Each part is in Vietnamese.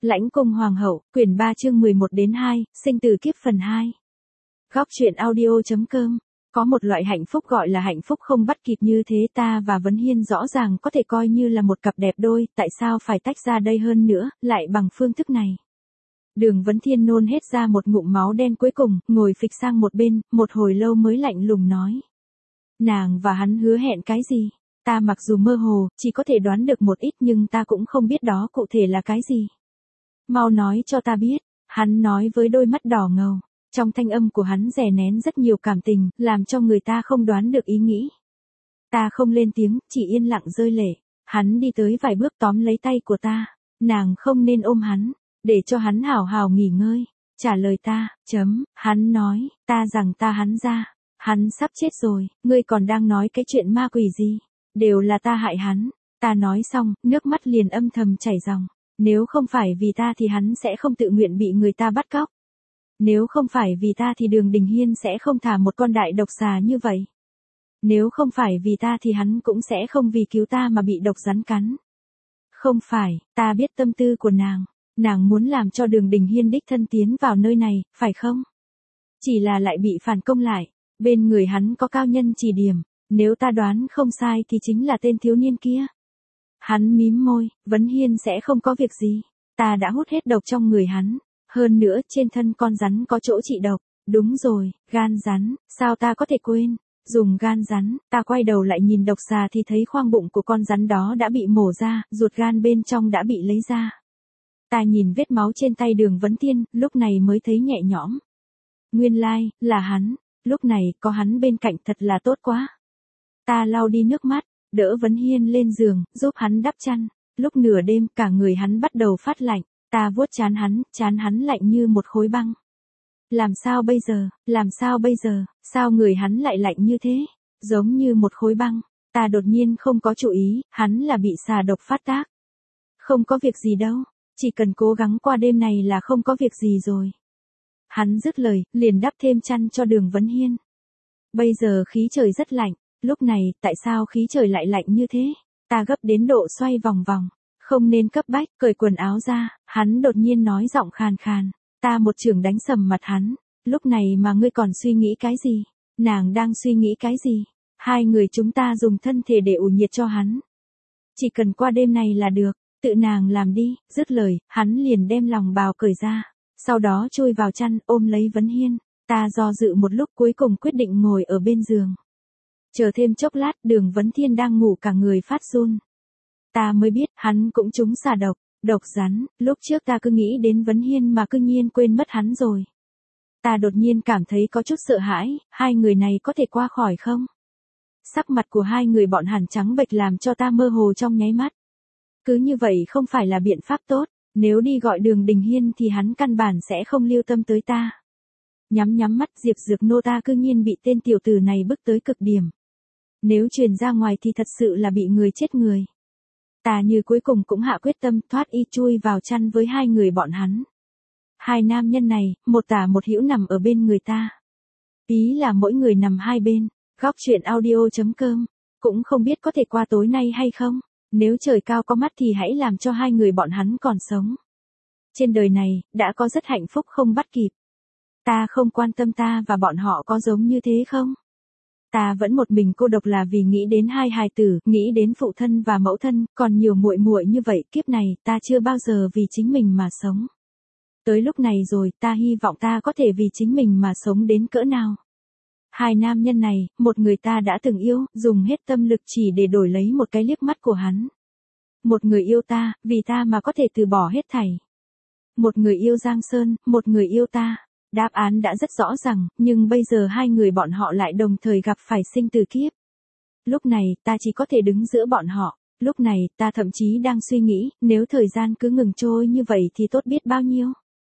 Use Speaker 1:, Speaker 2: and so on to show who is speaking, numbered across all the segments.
Speaker 1: Lãnh cung hoàng hậu, quyển 3 chương 11 đến 2, sinh từ kiếp phần 2. Góc truyện audio.com. Có một loại hạnh phúc gọi là hạnh phúc không bắt kịp, như thế ta và Vấn Hiên rõ ràng có thể coi như là một cặp đẹp đôi, tại sao phải tách ra đây, hơn nữa, lại bằng phương thức này. Đường Vấn Thiên nôn hết ra một ngụm máu đen cuối cùng, ngồi phịch sang một bên, một hồi lâu mới lạnh lùng nói. Nàng và hắn hứa hẹn cái gì? Ta mặc dù mơ hồ, chỉ có thể đoán được một ít, nhưng ta cũng không biết đó cụ thể là cái gì. Mau nói cho ta biết, hắn nói với đôi mắt đỏ ngầu. Trong thanh âm của hắn rè nén rất nhiều cảm tình, làm cho người ta không đoán được ý nghĩ. Ta không lên tiếng, chỉ yên lặng rơi lệ. Hắn đi tới vài bước tóm lấy tay của ta. Nàng không nên ôm hắn, để cho hắn hào hào nghỉ ngơi. Trả lời ta, hắn nói, ta rằng ta hắn ra. Hắn sắp chết rồi, ngươi còn đang nói cái chuyện ma quỷ gì? Đều là ta hại hắn. Ta nói xong, nước mắt liền âm thầm chảy ròng. Nếu không phải vì ta thì hắn sẽ không tự nguyện bị người ta bắt cóc. Nếu không phải vì ta thì Đường Đình Hiên sẽ không thả một con đại độc xà như vậy. Nếu không phải vì ta thì hắn cũng sẽ không vì cứu ta mà bị độc rắn cắn. Không phải, ta biết tâm tư của nàng. Nàng muốn làm cho Đường Đình Hiên đích thân tiến vào nơi này, phải không? Chỉ là lại bị phản công lại. Bên người hắn có cao nhân chỉ điểm. Nếu ta đoán không sai thì chính là tên thiếu niên kia. Hắn mím môi, Vấn Hiên sẽ không có việc gì. Ta đã hút hết độc trong người hắn. Hơn nữa, trên thân con rắn có chỗ trị độc. Đúng rồi, gan rắn, sao ta có thể quên. Dùng gan rắn, ta quay đầu lại nhìn độc xà thì thấy khoang bụng của con rắn đó đã bị mổ ra, ruột gan bên trong đã bị lấy ra. Ta nhìn vết máu trên tay Đường Vấn Thiên, lúc này mới thấy nhẹ nhõm. Nguyên lai, là hắn. Lúc này, có hắn bên cạnh thật là tốt quá. Ta lau đi nước mắt, đỡ Vấn Hiên lên giường, giúp hắn đắp chăn. Lúc nửa đêm, cả người hắn bắt đầu phát lạnh. Ta vuốt chán hắn lạnh như một khối băng. Làm sao bây giờ, sao người hắn lại lạnh như thế? Giống như một khối băng. Ta đột nhiên không có chú ý, hắn là bị xà độc phát tác. Không có việc gì đâu, chỉ cần cố gắng qua đêm này là không có việc gì rồi. Hắn dứt lời, liền đắp thêm chăn cho Đường Vấn Hiên. Bây giờ khí trời rất lạnh, lúc này, tại sao khí trời lại lạnh như thế? Ta gấp đến độ xoay vòng vòng. Không nên cấp bách, cởi quần áo ra, hắn đột nhiên nói giọng khàn khàn. Ta một chưởng đánh sầm mặt hắn. Lúc này mà ngươi còn suy nghĩ cái gì? Nàng đang suy nghĩ cái gì? Hai người chúng ta dùng thân thể để ủ nhiệt cho hắn. Chỉ cần qua đêm này là được, tự nàng làm đi. Dứt lời, hắn liền đem lòng bào cởi ra. Sau đó chui vào chăn, ôm lấy Vấn Hiên. Ta do dự một lúc, cuối cùng quyết định ngồi ở bên giường. Chờ thêm chốc lát, Đường Vấn Thiên đang ngủ cả người phát run. Ta mới biết, hắn cũng trúng xà độc, độc rắn. Lúc trước ta cứ nghĩ đến Vấn Hiên mà cư nhiên quên mất hắn rồi. Ta đột nhiên cảm thấy có chút sợ hãi, hai người này có thể qua khỏi không? Sắc mặt của hai người bọn hắn trắng bệch làm cho ta mơ hồ trong nháy mắt. Cứ như vậy không phải là biện pháp tốt, nếu đi gọi Đường Đình Hiên thì hắn căn bản sẽ không lưu tâm tới ta. Nhắm mắt, Diệp Dược Nô ta cư nhiên bị tên tiểu tử này bức tới cực điểm. Nếu truyền ra ngoài thì thật sự là bị người chết người. Ta như cuối cùng cũng hạ quyết tâm, thoát y chui vào chăn với hai người bọn hắn. Hai nam nhân này, một tả một hữu nằm ở bên người ta. Ý là mỗi người nằm hai bên. Góc truyện audio.com. Cũng không biết có thể qua tối nay hay không. Nếu trời cao có mắt thì hãy làm cho hai người bọn hắn còn sống. Trên đời này, đã có rất hạnh phúc không bắt kịp. Ta không quan tâm ta và bọn họ có giống như thế không? Ta vẫn một mình cô độc là vì nghĩ đến hai hài tử, nghĩ đến phụ thân và mẫu thân, còn nhiều muội muội như vậy, kiếp này ta chưa bao giờ vì chính mình mà sống. Tới lúc này rồi, ta hy vọng ta có thể vì chính mình mà sống đến cỡ nào. Hai nam nhân này, một người ta đã từng yêu, dùng hết tâm lực chỉ để đổi lấy một cái liếc mắt của hắn. Một người yêu ta, vì ta mà có thể từ bỏ hết thảy. Một người yêu Giang Sơn, một người yêu ta. Đáp án đã rất rõ ràng, nhưng bây giờ hai người bọn họ lại đồng thời gặp phải sinh tử kiếp. Lúc này, ta chỉ có thể đứng giữa bọn họ. Lúc này, ta thậm chí đang suy nghĩ, nếu thời gian cứ ngừng trôi như vậy thì tốt biết bao nhiêu.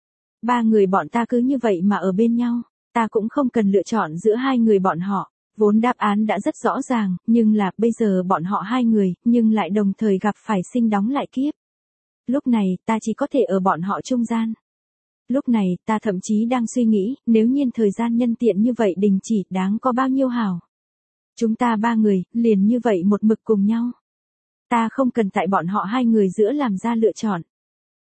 Speaker 1: Ba người bọn ta cứ như vậy mà ở bên nhau. Ta cũng không cần lựa chọn giữa hai người bọn họ. Vốn đáp án đã rất rõ ràng, nhưng là bây giờ bọn họ hai người, nhưng lại đồng thời gặp phải sinh đóng lại kiếp. Lúc này, ta chỉ có thể ở bọn họ trung gian. Lúc này, ta thậm chí đang suy nghĩ, nếu nhiên thời gian nhân tiện như vậy đình chỉ, đáng có bao nhiêu hảo. Chúng ta ba người, liền như vậy một mực cùng nhau. Ta không cần tại bọn họ hai người giữa làm ra lựa chọn.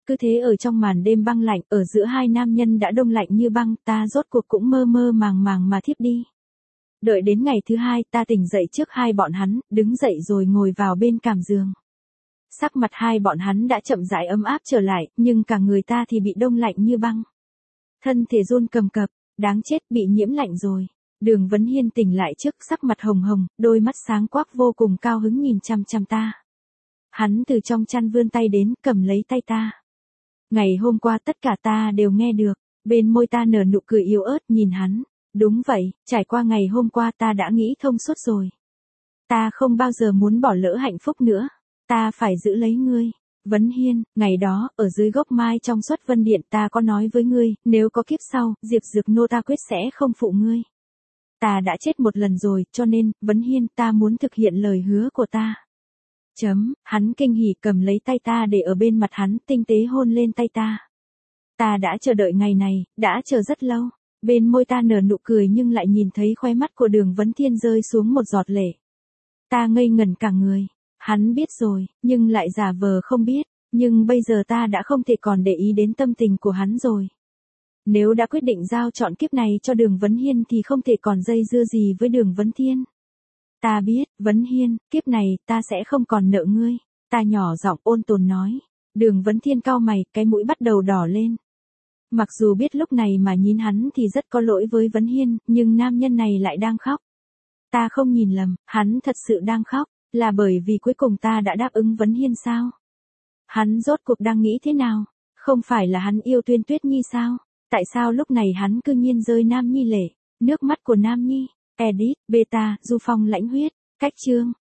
Speaker 1: Cứ thế ở trong màn đêm băng lạnh, ở giữa hai nam nhân đã đông lạnh như băng, ta rốt cuộc cũng mơ mơ màng màng mà thiếp đi. Đợi đến ngày thứ hai, ta tỉnh dậy trước hai bọn hắn, đứng dậy rồi ngồi vào bên càm giường. Sắc mặt hai bọn hắn đã chậm rãi ấm áp trở lại, nhưng cả người ta thì bị đông lạnh như băng. Thân thể run cầm cập, đáng chết, bị nhiễm lạnh rồi. Đường Vấn Hiên tỉnh lại trước, sắc mặt hồng hồng, đôi mắt sáng quắc vô cùng cao hứng nhìn chăm chăm ta. Hắn từ trong chăn vươn tay đến, cầm lấy tay ta. Ngày hôm qua tất cả ta đều nghe được, bên môi ta nở nụ cười yếu ớt nhìn hắn. Đúng vậy, trải qua ngày hôm qua ta đã nghĩ thông suốt rồi. Ta không bao giờ muốn bỏ lỡ hạnh phúc nữa. Ta phải giữ lấy ngươi. Vấn Hiên, ngày đó, ở dưới gốc mai trong Xuất Vân Điện ta có nói với ngươi, nếu có kiếp sau, Diệp Dược Nô ta quyết sẽ không phụ ngươi. Ta đã chết một lần rồi, cho nên, Vấn Hiên, ta muốn thực hiện lời hứa của ta. Hắn kinh hỉ cầm lấy tay ta để ở bên mặt hắn, tinh tế hôn lên tay ta. Ta đã chờ đợi ngày này, đã chờ rất lâu. Bên môi ta nở nụ cười nhưng lại nhìn thấy khóe mắt của Đường Vấn Thiên rơi xuống một giọt lệ. Ta ngây ngẩn cả người. Hắn biết rồi, nhưng lại giả vờ không biết. Nhưng bây giờ ta đã không thể còn để ý đến tâm tình của hắn rồi. Nếu đã quyết định giao chọn kiếp này cho Đường Vấn Hiên thì không thể còn dây dưa gì với Đường Vấn Thiên. Ta biết, Vấn Hiên, kiếp này ta sẽ không còn nợ ngươi. Ta nhỏ giọng ôn tồn nói. Đường Vấn Thiên cau mày, cái mũi bắt đầu đỏ lên. Mặc dù biết lúc này mà nhìn hắn thì rất có lỗi với Vấn Hiên, nhưng nam nhân này lại đang khóc. Ta không nhìn lầm, hắn thật sự đang khóc, là bởi vì cuối cùng ta đã đáp ứng Vấn Hiên sao? Hắn rốt cuộc đang nghĩ thế nào? Không phải là hắn yêu Tuyên Tuyết Nhi sao? Tại sao lúc này hắn cư nhiên rơi Nam Nhi lệ? Nước mắt của Nam Nhi. Edit, Beta, Du Phong lãnh huyết. Cách chương.